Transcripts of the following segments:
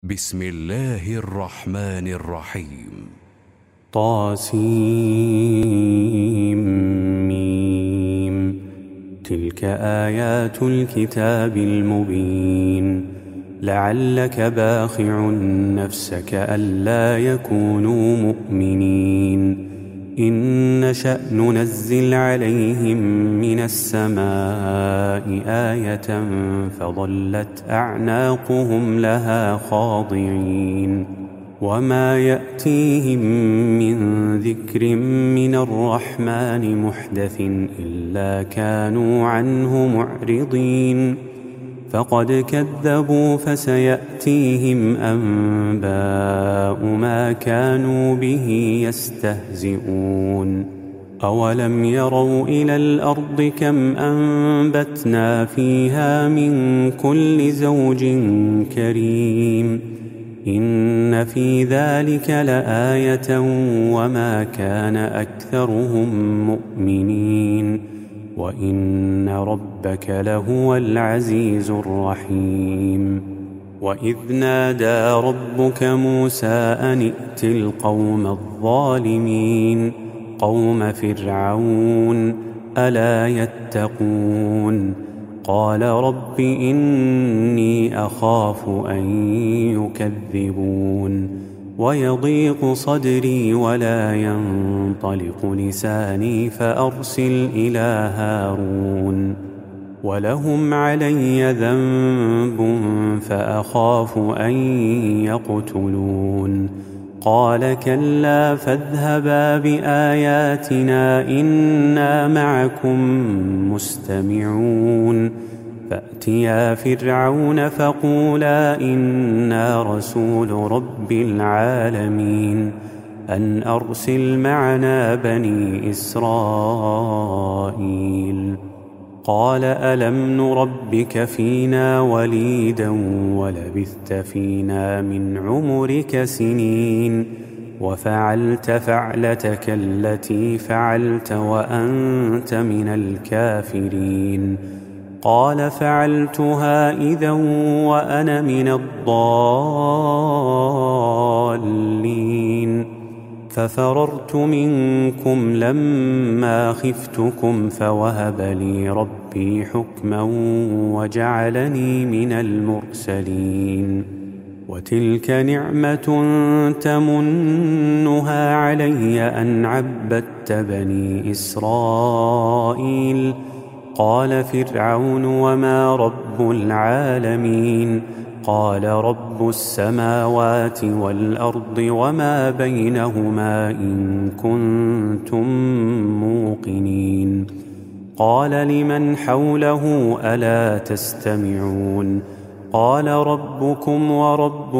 بسم الله الرحمن الرحيم. طاسيم. تلك آيات الكتاب المبين. لعلك باخع نفسك ألا يكونوا مؤمنين إن نشأ ننزل عليهم من السماء آية فظلت أعناقهم لها خاضعين وما يأتيهم من ذكر من الرحمن محدث إلا كانوا عنه معرضين فقد كذبوا فسيأتيهم أنباء ما كانوا به يستهزئون أولم يروا إلى الأرض كم أنبتنا فيها من كل زوج كريم إن في ذلك لآية وما كان أكثرهم مؤمنين وإن ربك لهو العزيز الرحيم وإذ نادى ربك موسى أن ائت القوم الظالمين قوم فرعون ألا يتقون قال رب إني أخاف أن يكذبون ويضيق صدري ولا ينطلق لساني فأرسل إلى هارون ولهم علي ذنب فأخاف أن يقتلون قال كلا فاذهبا بآياتنا إنا معكم مستمعون فأتيا فرعون فقولا إنا رسول رب العالمين أن أرسل معنا بني إسرائيل قال ألم نربك فينا وليدا ولبثت فينا من عمرك سنين وفعلت فعلتك التي فعلت وأنت من الكافرين قال فعلتها إذا وأنا من الضالين ففررت منكم لما خفتكم فوهب لي ربي حكما وجعلني من المرسلين وتلك نعمة تمنها علي أن عبدت بني إسرائيل قال فرعون وما رب العالمين قال رب السماوات والأرض وما بينهما إن كنتم موقنين قال لمن حوله ألا تستمعون قال ربكم ورب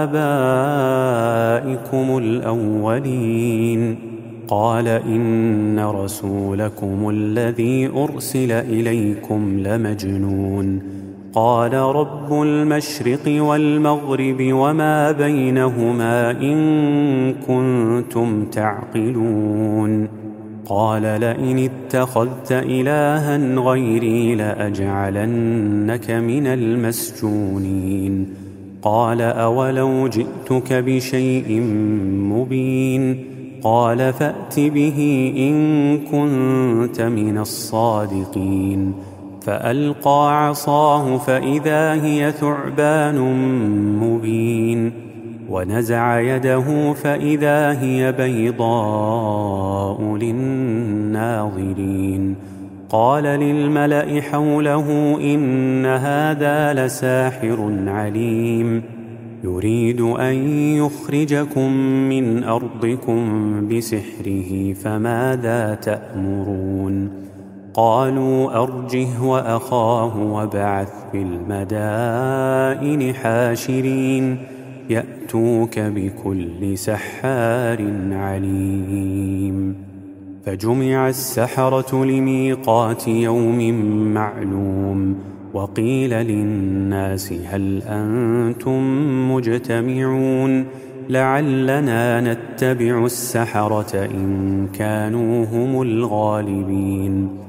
آبائكم الأولين قال إن رسولكم الذي أرسل إليكم لمجنون قال رب المشرق والمغرب وما بينهما إن كنتم تعقلون قال لئن اتخذت إلها غيري لأجعلنك من المسجونين قال أولو جئتك بشيء مبين قال فأت به إن كنت من الصادقين فألقى عصاه فإذا هي ثعبان مبين ونزع يده فإذا هي بيضاء للناظرين قال للملأ حوله إن هذا لساحر عليم يريد أن يخرجكم من أرضكم بسحره فماذا تأمرون قالوا أرجه وأخاه وابعث في المدائن حاشرين يأتوك بكل سحار عليم فجمع السحرة لميقات يوم معلوم وقيل للناس هل أنتم مجتمعون لعلنا نتبع السحرة إن كانوا هم الغالبين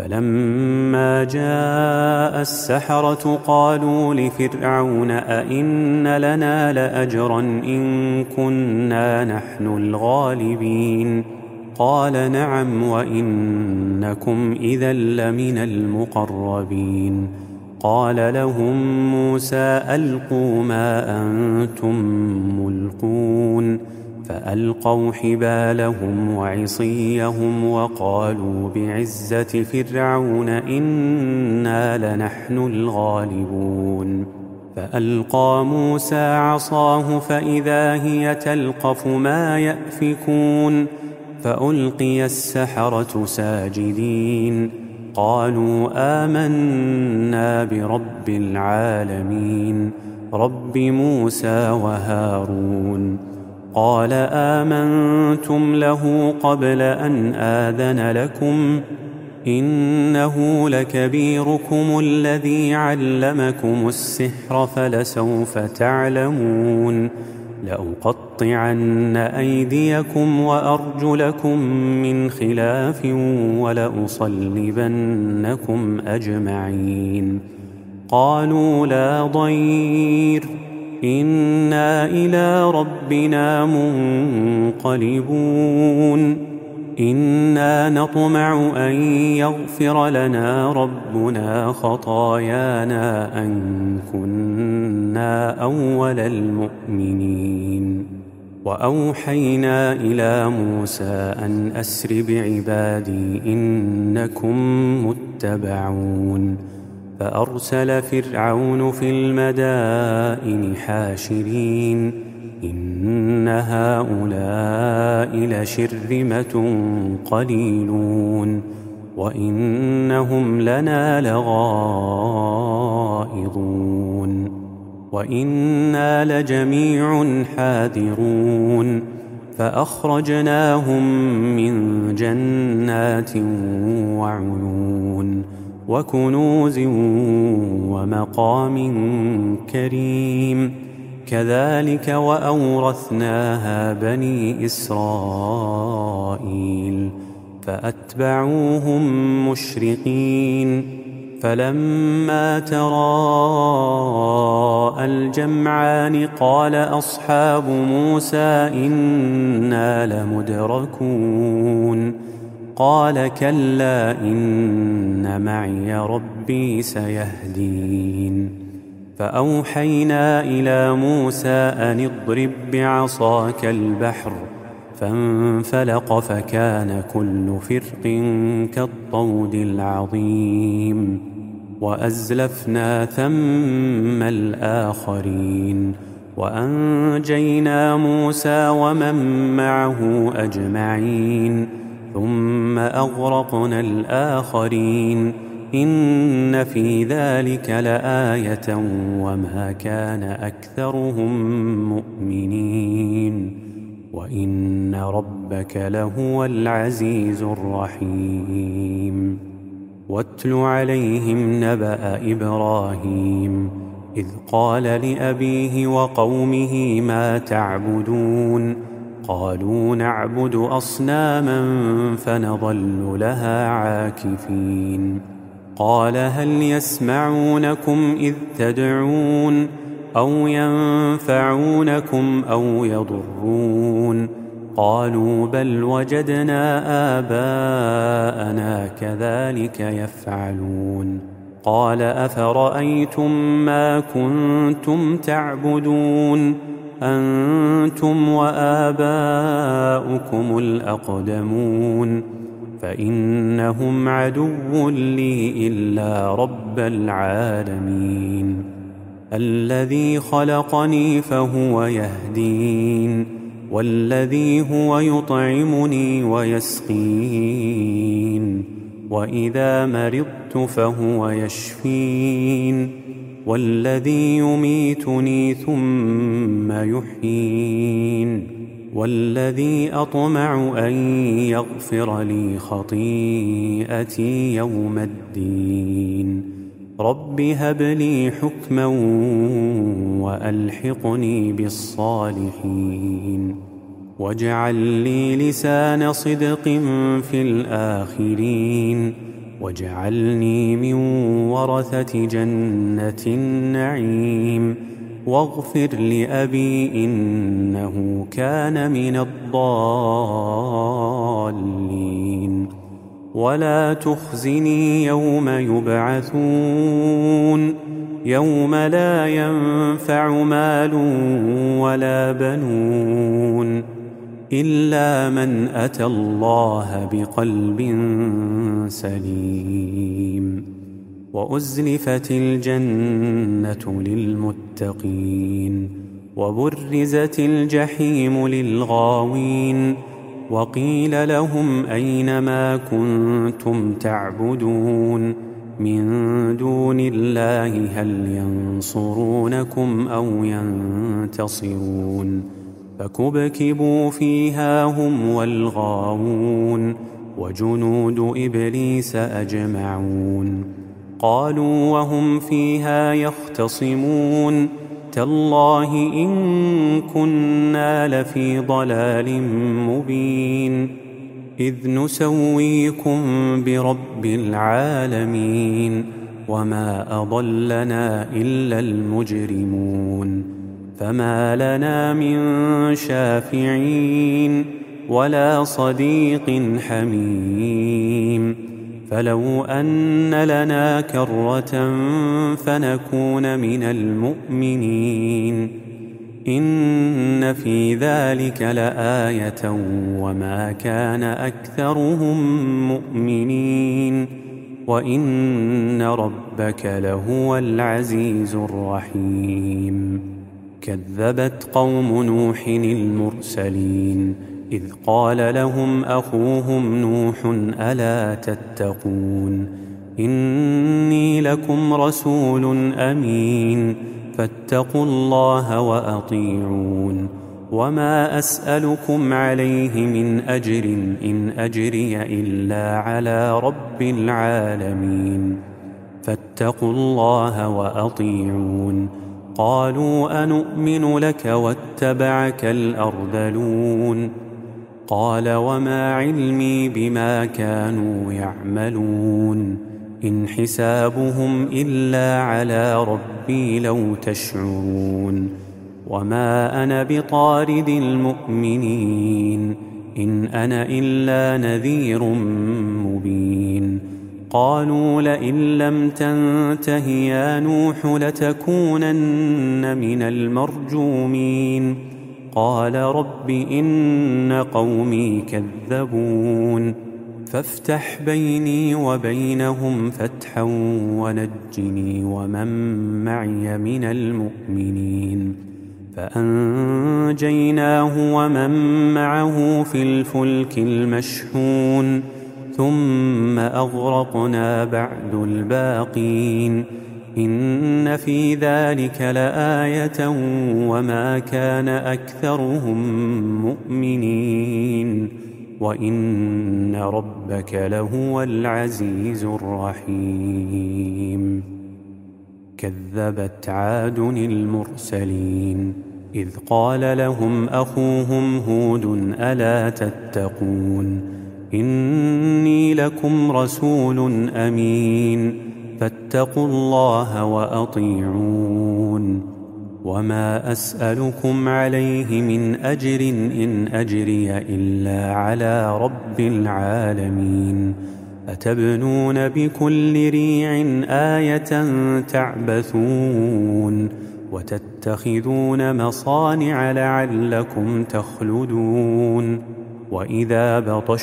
فلما جاء السحرة قالوا لفرعون أئن لنا لأجرا إن كنا نحن الغالبين قال نعم وإنكم إذا لمن المقربين قال لهم موسى ألقوا ما أنتم ملقون فألقوا حبالهم وعصيهم وقالوا بعزة فرعون إنا لنحن الغالبون فألقى موسى عصاه فإذا هي تلقف ما يأفكون فألقي السحرة ساجدين قالوا آمنا برب العالمين رب موسى وهارون قال آمنتم له قبل أن آذن لكم إنه لكبيركم الذي علمكم السحر فلسوف تعلمون لأقطعن أيديكم وأرجلكم من خلاف ولأصلبنكم أجمعين قالوا لا ضير إنا إلى ربنا منقلبون إنا نطمع أن يغفر لنا ربنا خطايانا أن كنا أول المؤمنين وأوحينا إلى موسى أن أسر بعبادي إنكم متبعون فأرسل فرعون في المدائن حاشرين إن هؤلاء لشرذمة قليلون وإنهم لنا لغائظون وإنا لجميع حاذرون فأخرجناهم من جنات وعيون وكنوز ومقام كريم كذلك وأورثناها بني إسرائيل فأتبعوهم مشرقين فلما تراءى الجمعان قال أصحاب موسى إنا لمدركون قال كلا إن معي ربي سيهدين فأوحينا إلى موسى أن اضرب بعصاك البحر فانفلق فكان كل فرق كالطود العظيم وأزلفنا ثم الآخرين وأنجينا موسى ومن معه أجمعين ثم أغرقنا الآخرين إن في ذلك لآية وما كان أكثرهم مؤمنين وإن ربك لهو العزيز الرحيم واتل عليهم نبأ إبراهيم إذ قال لأبيه وقومه ما تعبدون قالوا نعبد أصناما فنظل لها عاكفين قال هل يسمعونكم إذ تدعون أو ينفعونكم أو يضرون قالوا بل وجدنا آباءنا كذلك يفعلون قال أفرأيتم ما كنتم تعبدون أنتم وآباؤكم الأقدمون فإنهم عدو لي إلا رب العالمين الذي خلقني فهو يهدين والذي هو يطعمني ويسقين وإذا مرضت فهو يشفين والذي يميتني ثم يحيين والذي أطمع أن يغفر لي خطيئتي يوم الدين رب هب لي حكما وألحقني بالصالحين واجعل لي لسان صدق في الآخرين واجعلني من ورثة جنة النعيم واغفر لأبي إنه كان من الضالين ولا تخزني يوم يبعثون يوم لا ينفع مال ولا بنون إلا من أتى الله بقلب سليم وأزلفت الجنة للمتقين وبرزت الجحيم للغاوين وقيل لهم أين ما كنتم تعبدون من دون الله هل ينصرونكم أو ينتصرون فكبكبوا فيها هم والغاوون وجنود إبليس أجمعون قالوا وهم فيها يختصمون تالله إن كنا لفي ضلال مبين إذ نسويكم برب العالمين وما أضلنا إلا المجرمون فما لنا من شافعين ولا صديق حميم فلو أن لنا كرة فنكون من المؤمنين إن في ذلك لآية وما كان أكثرهم مؤمنين وإن ربك لهو العزيز الرحيم كذبت قوم نوح المرسلين إذ قال لهم أخوهم نوح ألا تتقون إني لكم رسول أمين فاتقوا الله وأطيعون وما أسألكم عليه من أجر إن أجري إلا على رب العالمين فاتقوا الله وأطيعون قالوا أنؤمن لك واتبعك الأرذلون قال وما علمي بما كانوا يعملون إن حسابهم إلا على ربي لو تشعرون وما أنا بطارد المؤمنين إن أنا إلا نذير مبين قالوا لئن لم تنته يا نوح لتكونن من المرجومين قال رب إن قومي كذبون فافتح بيني وبينهم فتحا ونجني ومن معي من المؤمنين فأنجيناه ومن معه في الفلك المشحون ثم أغرقنا بعد الباقين إن في ذلك لآية وما كان أكثرهم مؤمنين وإن ربك لهو العزيز الرحيم كذبت عاد المرسلين إذ قال لهم أخوهم هود ألا تتقون إني لكم رسول أمين فاتقوا الله وأطيعون وما أسألكم عليه من أجر إن أجري إلا على رب العالمين أتبنون بكل ريع آية تعبثون وتتخذون مصانع لعلكم تخلدون وإذا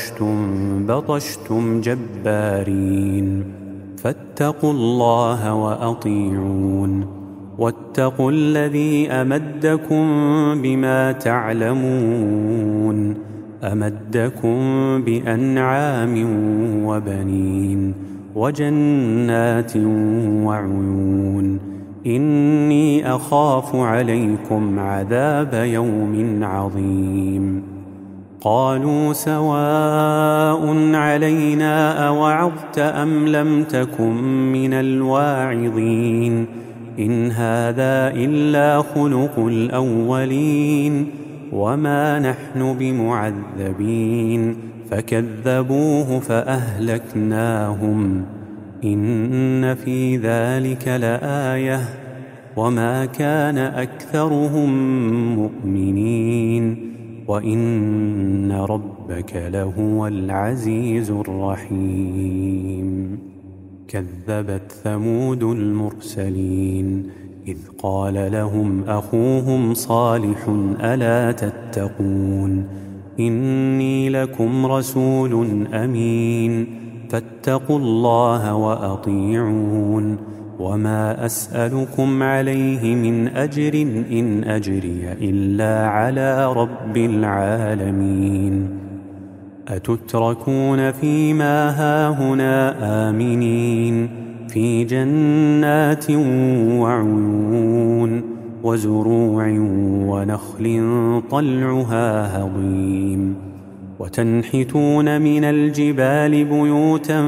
بطشتم جبارين فاتقوا الله وأطيعون واتقوا الذي أمدكم بما تعلمون أمدكم بأنعام وبنين وجنات وعيون إني أخاف عليكم عذاب يوم عظيم قالوا سواء علينا أوعظت أم لم تكن من الواعظين إن هذا إلا خلق الأولين وما نحن بمعذبين فكذبوه فأهلكناهم إن في ذلك لآية وما كان أكثرهم مؤمنين وإن ربك لهو العزيز الرحيم كذبت ثمود المرسلين إذ قال لهم أخوهم صالح ألا تتقون إني لكم رسول أمين فاتقوا الله وأطيعون وما أسألكم عليه من أجر إن أجري إلا على رب العالمين أتتركون فيما هاهنا آمنين في جنات وعيون وزروع ونخل طلعها هضيم وتنحتون من الجبال بيوتا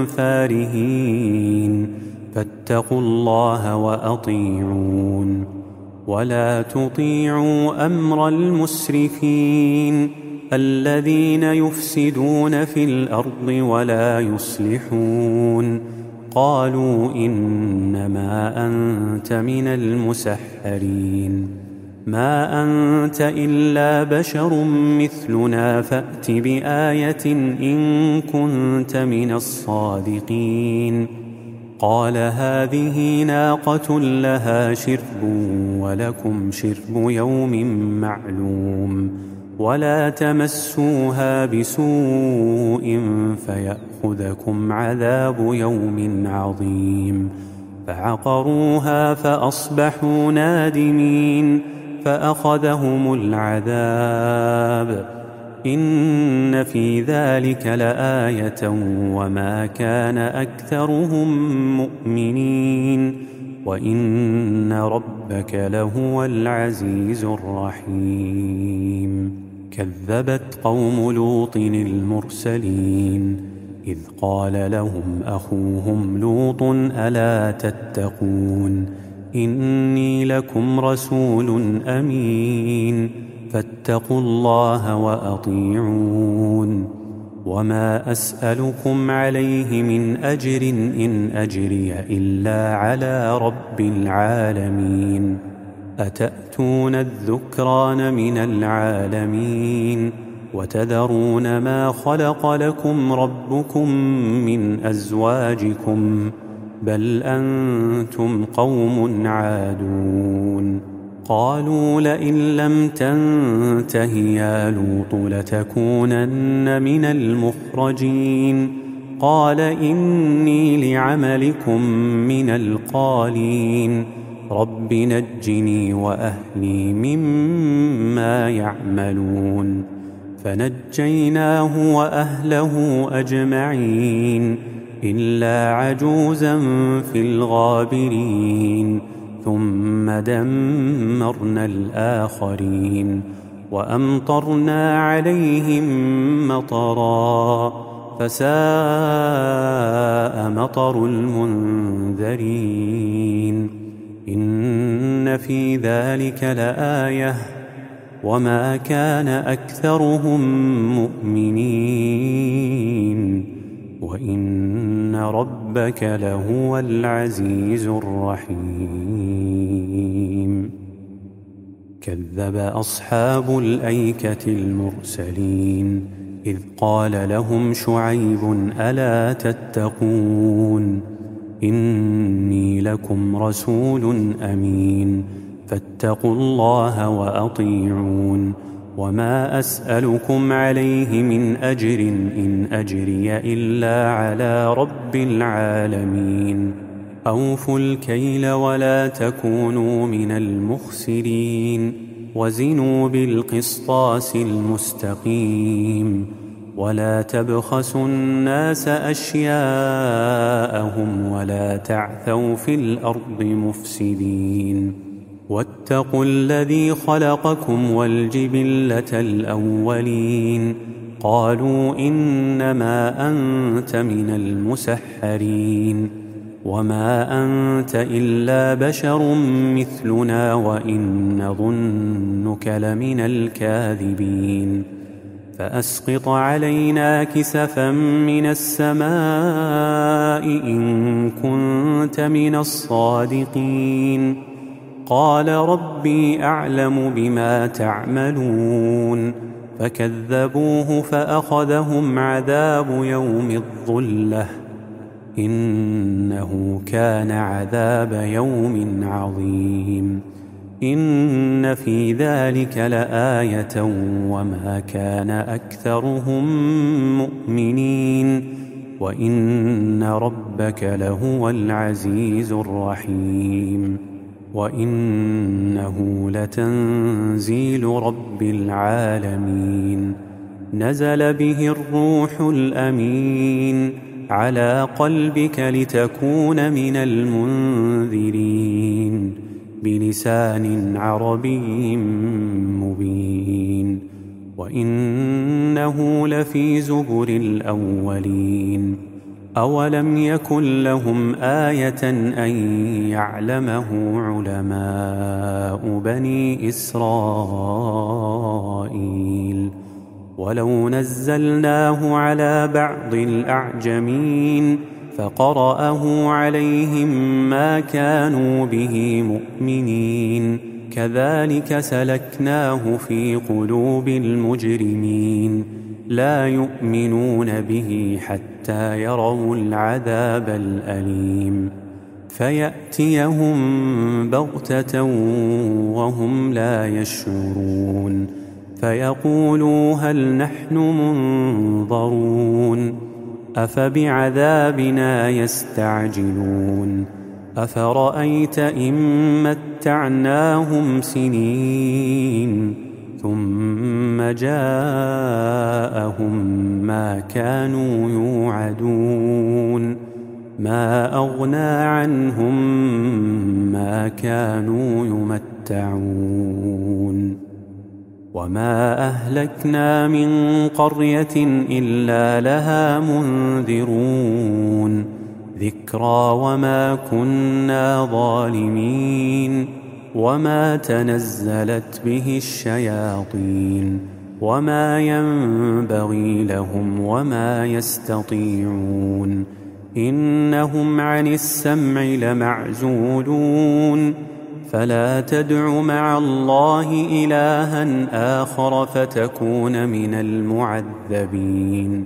فارهين فاتقوا الله وأطيعون ولا تطيعوا أمر المسرفين الذين يفسدون في الأرض ولا يصلحون قالوا إنما أنت من المسحرين ما أنت إلا بشر مثلنا فأت بآية إن كنت من الصادقين قال هذه ناقة لها شرب ولكم شرب يوم معلوم ولا تمسوها بسوء فيأخذكم عذاب يوم عظيم فعقروها فأصبحوا نادمين فأخذهم العذاب إن في ذلك لآية وما كان أكثرهم مؤمنين وإن ربك لهو العزيز الرحيم كذبت قوم لوط المرسلين إذ قال لهم أخوهم لوط ألا تتقون إني لكم رسول أمين فاتقوا الله وأطيعون وما أسألكم عليه من أجر إن أجري إلا على رب العالمين أتأتون الذكران من العالمين وتذرون ما خلق لكم ربكم من أزواجكم بل أنتم قوم عادون قالوا لئن لم تنته يا لوط لتكونن من المخرجين قال إني لعملكم من القالين رب نجني وأهلي مما يعملون فنجيناه وأهله أجمعين إلا عجوزا في الغابرين ثم دمرنا الآخرين وأمطرنا عليهم مطرا فساء مطر المنذرين إن في ذلك لآية وما كان أكثرهم مؤمنين وإن ربك لهو العزيز الرحيم كذب أصحاب الأيكة المرسلين إذ قال لهم شعيب ألا تتقون إني لكم رسول أمين فاتقوا الله وأطيعون وما أسألكم عليه من أجر إن أجري إلا على رب العالمين أوفوا الكيل ولا تكونوا من المخسرين وزنوا بالقسطاس المستقيم ولا تبخسوا الناس أشياءهم ولا تعثوا في الأرض مفسدين واتقوا الذي خلقكم والجبلة الأولين قالوا إنما أنت من المسحرين وما أنت إلا بشر مثلنا وإن نظنك لمن الكاذبين فأسقط علينا كسفا من السماء إن كنت من الصادقين. قال ربي أعلم بما تعملون. فكذبوه فأخذهم عذاب يوم الظلة إنه كان عذاب يوم عظيم. إن في ذلك لآية وما كان أكثرهم مؤمنين وإن ربك لهو العزيز الرحيم. وإنه لتنزيل رب العالمين نزل به الروح الأمين على قلبك لتكون من المنذرين بلسان عربي مبين. وإنه لفي زبر الأولين. أولم يكن لهم آية أن يعلمه علماء بني إسرائيل. ولو نزلناه على بعض الأعجمين فقرأه عليهم ما كانوا به مؤمنين كذلك سلكناه في قلوب المجرمين لا يؤمنون به حتى يروا العذاب الأليم فيأتيهم بغتة وهم لا يشعرون فيقولوا هل نحن منظرون أفبعذابنا يستعجلون أفرأيت إن متعناهم سنين ثم جاءهم ما كانوا يوعدون ما أغنى عنهم ما كانوا يمتعون وما أهلكنا من قرية إلا لها منذرون ذكرى وما كنا ظالمين وما تنزلت به الشياطين وما ينبغي لهم وما يستطيعون إنهم عن السمع لمعزولون فلا تدع مع الله إلها آخر فتكون من المعذبين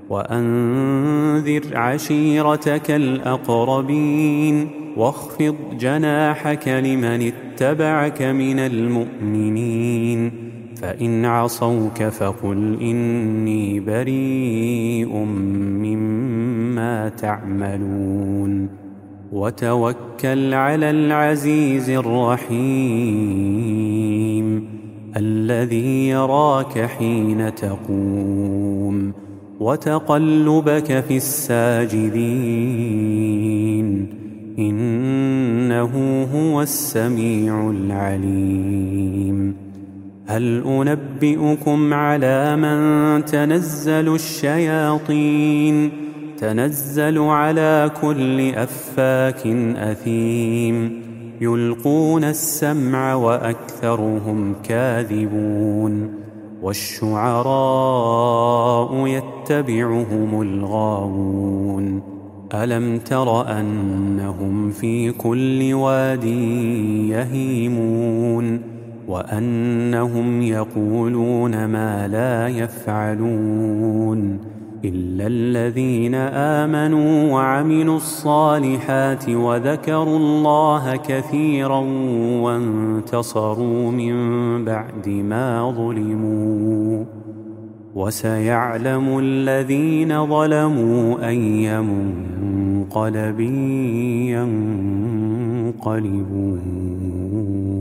وأنذر عشيرتك الأقربين واخفض جناحك لمن اتبعك من المؤمنين فإن عصوك فقل إني بريء مما تعملون وتوكل على العزيز الرحيم الذي يراك حين تقوم وتقلبك في الساجدين إنه هو السميع العليم هل أنبئكم على من تنزل الشياطين تنزل على كل أفاك أثيم يلقون السمع وأكثرهم كاذبون والشعراء يتبعهم الغاوون ألم تر أنهم في كل واد يهيمون وأنهم يقولون ما لا يفعلون إلا الذين آمنوا وعملوا الصالحات وذكروا الله كثيرا وانتصروا من بعد ما ظلموا وسيعلم الذين ظلموا أي منقلب ينقلبون